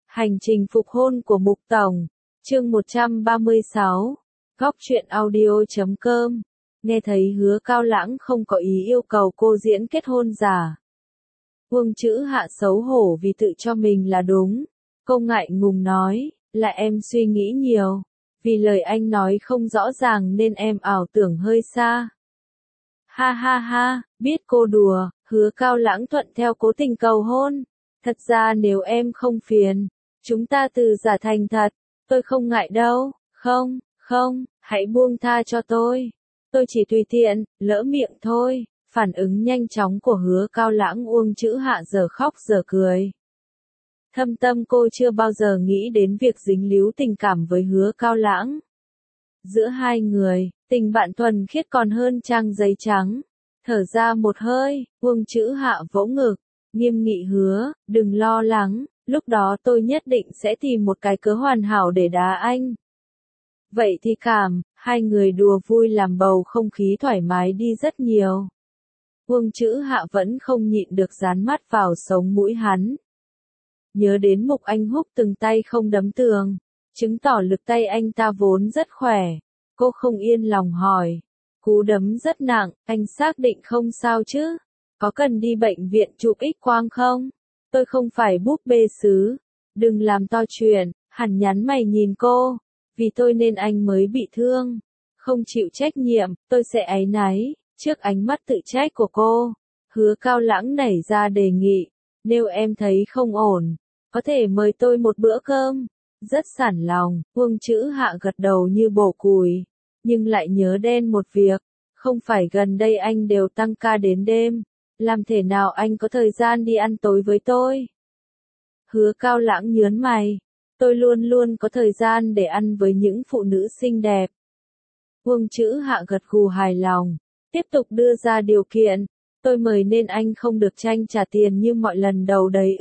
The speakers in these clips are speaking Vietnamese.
Hành trình phục hôn của Mục Tổng, chương 136, góc truyện audio.com. Nghe thấy Hứa Cao Lãng không có ý yêu cầu cô diễn kết hôn giả. Vương Chữ Hạ xấu hổ vì tự cho mình là đúng. Cô ngại ngùng nói, là em suy nghĩ nhiều. Vì lời anh nói không rõ ràng nên em ảo tưởng hơi xa. Ha ha ha, biết cô đùa, Hứa Cao Lãng thuận theo cố tình cầu hôn. Thật ra nếu em không phiền, chúng ta từ giả thành thật, tôi không ngại đâu, không, hãy buông tha cho tôi. Tôi chỉ tùy tiện, lỡ miệng thôi. Phản ứng nhanh chóng của Hứa Cao Lãng Uông Chữ Hạ giờ khóc giờ cười. Thâm tâm cô chưa bao giờ nghĩ đến việc dính líu tình cảm với Hứa Cao Lãng. Giữa hai người, tình bạn thuần khiết còn hơn trang giấy trắng. Thở ra một hơi, Uông Chữ Hạ vỗ ngực, nghiêm nghị hứa, đừng lo lắng, lúc đó tôi nhất định sẽ tìm một cái cớ hoàn hảo để đá anh. Vậy thì hai người đùa vui làm bầu không khí thoải mái đi rất nhiều. Uông Chữ Hạ vẫn không nhịn được dán mắt vào sống mũi hắn. Nhớ đến Mục Anh Húc từng tay không đấm tường, chứng tỏ lực tay anh ta vốn rất khỏe. Cô không yên lòng hỏi, cú đấm rất nặng, anh xác định không sao chứ? Có cần đi bệnh viện chụp X-quang không? Tôi không phải búp bê sứ. Đừng làm to chuyện, hắn nhắn mày nhìn cô. Vì tôi nên anh mới bị thương. Không chịu trách nhiệm, tôi sẽ áy náy. Trước ánh mắt tự trách của cô, Hứa Cao Lãng nảy ra đề nghị. Nếu em thấy không ổn, có thể mời tôi một bữa cơm. Rất sẵn lòng, Uông Chữ Hạ gật đầu như bổ củi. Nhưng lại nhớ đen một việc. Không phải gần đây anh đều tăng ca đến đêm. Làm thế nào anh có thời gian đi ăn tối với tôi? Hứa Cao Lãng nhớn mày. Tôi luôn luôn có thời gian để ăn với những phụ nữ xinh đẹp. Uông Chữ Hạ gật gù hài lòng. Tiếp tục đưa ra điều kiện. Tôi mời nên anh không được tranh trả tiền như mọi lần đầu đấy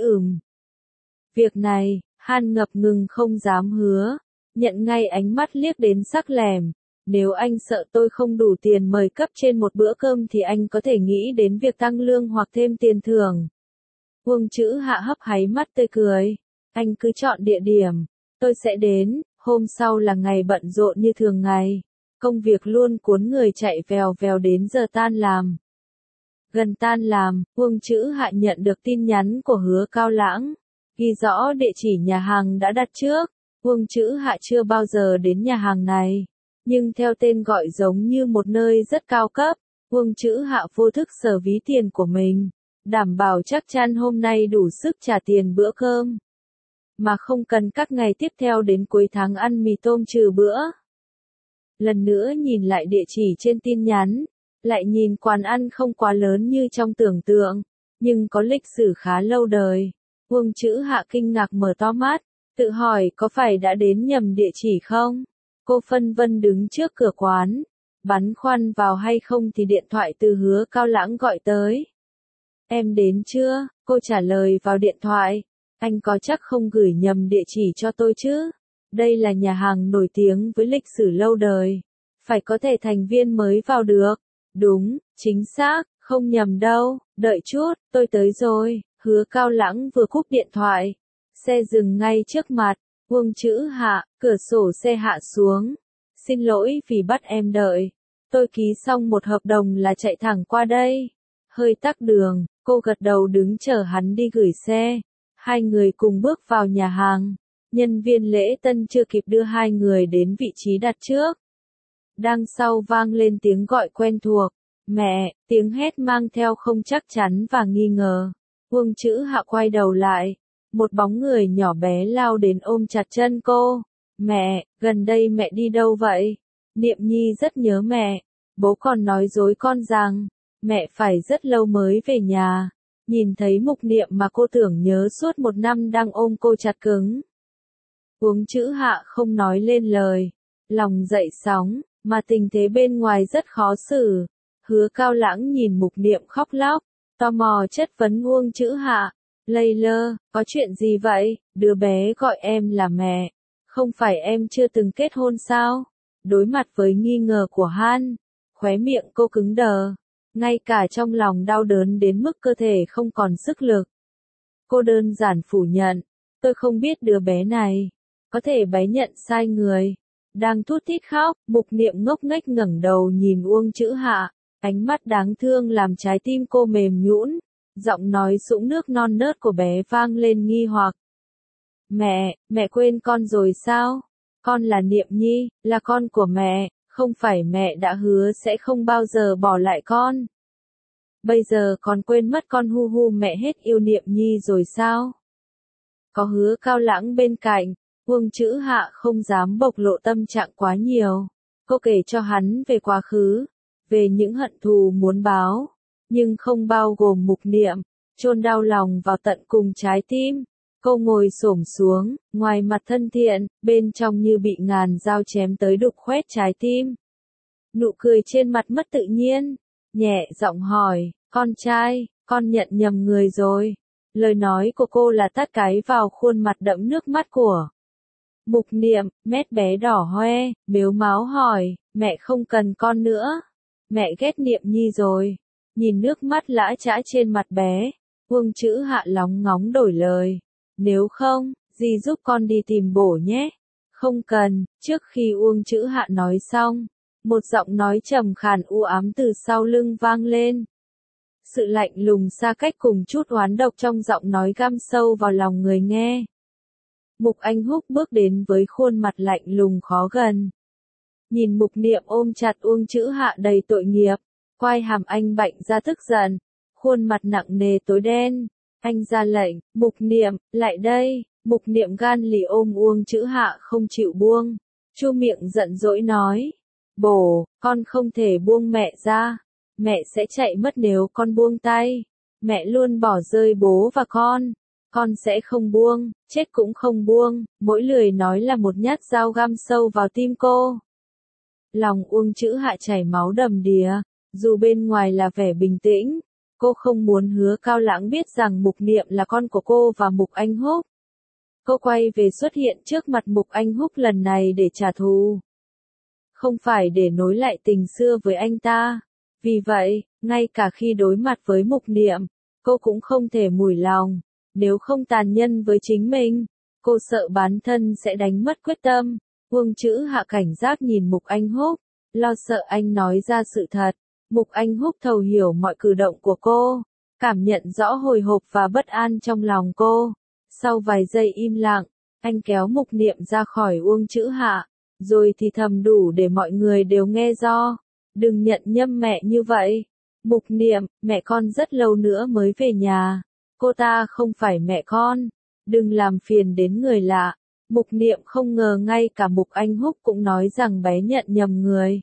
Việc này, Han ngập ngừng không dám hứa. Nhận ngay ánh mắt liếc đến sắc lẻm. Nếu anh sợ tôi không đủ tiền mời cấp trên một bữa cơm thì anh có thể nghĩ đến việc tăng lương hoặc thêm tiền thưởng. Uông Chữ Hạ hấp háy mắt tươi cười. Anh cứ chọn địa điểm. Tôi sẽ đến. Hôm sau là ngày bận rộn như thường ngày. Công việc luôn cuốn người chạy vèo vèo đến giờ tan làm. Gần tan làm, Uông Chữ Hạ nhận được tin nhắn của Hứa Cao Lãng. Ghi rõ địa chỉ nhà hàng đã đặt trước. Uông Chữ Hạ chưa bao giờ đến nhà hàng này. Nhưng theo tên gọi giống như một nơi rất cao cấp, Uông Chữ Hạ vô thức sờ ví tiền của mình. Đảm bảo chắc chắn hôm nay đủ sức trả tiền bữa cơm. Mà không cần các ngày tiếp theo đến cuối tháng ăn mì tôm trừ bữa. Lần nữa nhìn lại địa chỉ trên tin nhắn. Lại nhìn quán ăn không quá lớn như trong tưởng tượng. Nhưng có lịch sử khá lâu đời. Uông Chữ Hạ kinh ngạc mở to mắt. Tự hỏi có phải đã đến nhầm địa chỉ không? Cô phân vân đứng trước cửa quán. Bắn khoăn vào hay không thì điện thoại từ Hứa Cao Lãng gọi tới. Em đến chưa? Cô trả lời vào điện thoại. Anh có chắc không gửi nhầm địa chỉ cho tôi chứ? Đây là nhà hàng nổi tiếng với lịch sử lâu đời. Phải có thể thành viên mới vào được. Đúng, chính xác, không nhầm đâu. Đợi chút, tôi tới rồi. Hứa Cao Lãng vừa cúp điện thoại. Xe dừng ngay trước mặt. Uông Chữ Hạ, cửa sổ xe hạ xuống. Xin lỗi vì bắt em đợi. Tôi ký xong một hợp đồng là chạy thẳng qua đây. Hơi tắc đường, cô gật đầu đứng chờ hắn đi gửi xe. Hai người cùng bước vào nhà hàng. Nhân viên lễ tân chưa kịp đưa hai người đến vị trí đặt trước. Đằng sau vang lên tiếng gọi quen thuộc. Mẹ, tiếng hét mang theo không chắc chắn và nghi ngờ. Uông Chữ Hạ quay đầu lại. Một bóng người nhỏ bé lao đến ôm chặt chân cô. Mẹ, gần đây mẹ đi đâu vậy? Niệm Nhi rất nhớ mẹ. Bố còn nói dối con rằng, mẹ phải rất lâu mới về nhà. Nhìn thấy Mục Niệm mà cô tưởng nhớ suốt một năm đang ôm cô chặt cứng. Uông Chữ Hạ không nói lên lời. Lòng dậy sóng, mà tình thế bên ngoài rất khó xử. Hứa Cao Lãng nhìn Mục Niệm khóc lóc, tò mò chất vấn Uông Chữ Hạ. Lây lơ, có chuyện gì vậy? Đứa bé gọi em là mẹ. Không phải em chưa từng kết hôn sao? Đối mặt với nghi ngờ của Han, khóe miệng cô cứng đờ. Ngay cả trong lòng đau đớn đến mức cơ thể không còn sức lực. Cô đơn giản phủ nhận. tôi không biết đứa bé này. Có thể bé nhận sai người. Đang thút thít khóc, Mục Niệm ngốc nghếch ngẩng đầu nhìn Uông Chữ Hạ. Ánh mắt đáng thương làm trái tim cô mềm nhũn. Giọng nói sũng nước non nớt của bé vang lên nghi hoặc. Mẹ quên con rồi sao? Con là Niệm Nhi, là con của mẹ, không phải mẹ đã hứa sẽ không bao giờ bỏ lại con. Bây giờ con quên mất con hu hu mẹ hết yêu Niệm Nhi rồi sao? Có Hứa Cao Lãng bên cạnh, Uông Chữ Hạ không dám bộc lộ tâm trạng quá nhiều. Cô kể cho hắn về quá khứ, về những hận thù muốn báo, nhưng không bao gồm Mục Niệm, chôn đau lòng vào tận cùng trái tim. Cô ngồi xổm xuống, ngoài mặt thân thiện, bên trong như bị ngàn dao chém tới đục khoét trái tim. Nụ cười trên mặt mất tự nhiên, nhẹ giọng hỏi, con trai, con nhận nhầm người rồi. Lời nói của cô là tát cái vào khuôn mặt đẫm nước mắt của Mục Niệm. Mét bé đỏ hoe, mếu máo hỏi, mẹ không cần con nữa. Mẹ ghét Niệm Nhi rồi. Nhìn nước mắt lã chã trên mặt bé, Uông Chữ Hạ lóng ngóng đổi lời. Nếu không, dì giúp con đi tìm bổ nhé. Không cần. Trước khi Uông Chữ Hạ nói xong, một giọng nói trầm khàn u ám từ sau lưng vang lên. Sự lạnh lùng xa cách cùng chút oán độc trong giọng nói găm sâu vào lòng người nghe. Mục Anh Húc bước đến với khuôn mặt lạnh lùng khó gần. Nhìn Mục Niệm ôm chặt Uông Chữ Hạ đầy tội nghiệp, quai hàm anh bạnh ra tức giận, khuôn mặt nặng nề tối đen. Anh ra lệnh, Mục Niệm, lại đây. Mục Niệm gan lì ôm Uông Chữ Hạ không chịu buông. Chu miệng giận dỗi nói, bổ, con không thể buông mẹ ra. Mẹ sẽ chạy mất nếu con buông tay. Mẹ luôn bỏ rơi bố và con sẽ không buông, chết cũng không buông. Mỗi lời nói là một nhát dao găm sâu vào tim cô. Lòng Uông Chữ Hạ chảy máu đầm đìa, dù bên ngoài là vẻ bình tĩnh, cô không muốn Hứa Cao Lãng biết rằng Mục Niệm là con của cô và Mục Anh Húc. Cô quay về xuất hiện trước mặt Mục Anh Húc lần này để trả thù, không phải để nối lại tình xưa với anh ta. Vì vậy, ngay cả khi đối mặt với Mục Niệm, cô cũng không thể mủi lòng. Nếu không tàn nhẫn với chính mình, cô sợ bản thân sẽ đánh mất quyết tâm. Uông Chữ Hạ cảnh giác nhìn Mục Anh Húc, lo sợ anh nói ra sự thật. Mục Anh Húc thấu hiểu mọi cử động của cô, cảm nhận rõ hồi hộp và bất an trong lòng cô. Sau vài giây im lặng, anh kéo Mục Niệm ra khỏi Uông Chữ Hạ, rồi thì thầm đủ để mọi người đều nghe rõ. Đừng nhận nhầm mẹ như vậy. Mục Niệm, mẹ con rất lâu nữa mới về nhà. Cô ta không phải mẹ con. Đừng làm phiền đến người lạ. Mục Niệm không ngờ ngay cả Mục Anh Húc cũng nói rằng bé nhận nhầm người.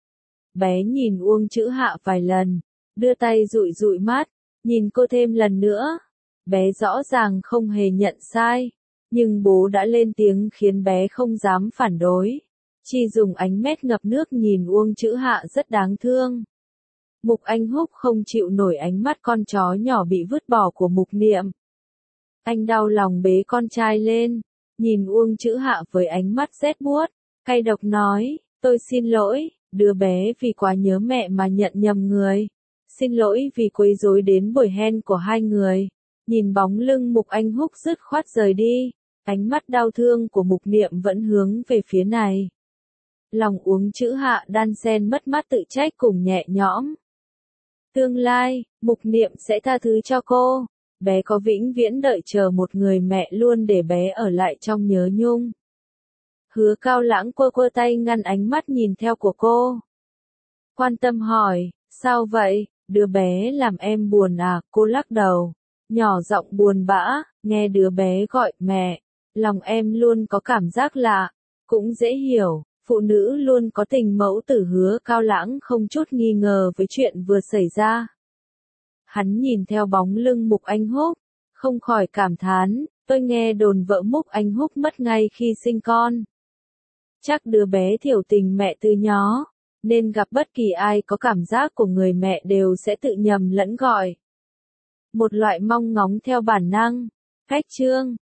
Bé nhìn Uông Chữ Hạ vài lần, đưa tay dụi dụi mắt, nhìn cô thêm lần nữa. Bé rõ ràng không hề nhận sai, nhưng bố đã lên tiếng khiến bé không dám phản đối. Chỉ dùng ánh mắt ngập nước nhìn Uông Chữ Hạ rất đáng thương. Mục Anh Húc không chịu nổi ánh mắt con chó nhỏ bị vứt bỏ của Mục Niệm. Anh đau lòng bế con trai lên, nhìn Uông Chữ Hạ với ánh mắt rét buốt, cay độc nói, tôi xin lỗi, đứa bé vì quá nhớ mẹ mà nhận nhầm người. Xin lỗi vì quấy rối đến buổi hen của hai người. Nhìn bóng lưng Mục Anh Húc dứt khoát rời đi, ánh mắt đau thương của Mục Niệm vẫn hướng về phía này. Lòng Uông Chữ Hạ đan xen mất mát tự trách cùng nhẹ nhõm. Tương lai, Mục Niệm sẽ tha thứ cho cô. Bé có vĩnh viễn đợi chờ một người mẹ luôn để bé ở lại trong nhớ nhung. Hứa Cao Lãng quơ quơ tay ngăn ánh mắt nhìn theo của cô. Quan tâm hỏi, sao vậy, đứa bé làm em buồn à? Cô lắc đầu, nhỏ giọng buồn bã, nghe đứa bé gọi mẹ. Lòng em luôn có cảm giác lạ, cũng dễ hiểu. Phụ nữ luôn có tình mẫu tử. Hứa Cao Lãng không chút nghi ngờ với chuyện vừa xảy ra. Hắn nhìn theo bóng lưng Mục Anh Húc, không khỏi cảm thán, tôi nghe đồn vợ Mục Anh Húc mất ngay khi sinh con. Chắc đứa bé thiểu tình mẹ từ nhỏ, nên gặp bất kỳ ai có cảm giác của người mẹ đều sẽ tự nhầm lẫn gọi. Một loại mong ngóng theo bản năng. Cách chương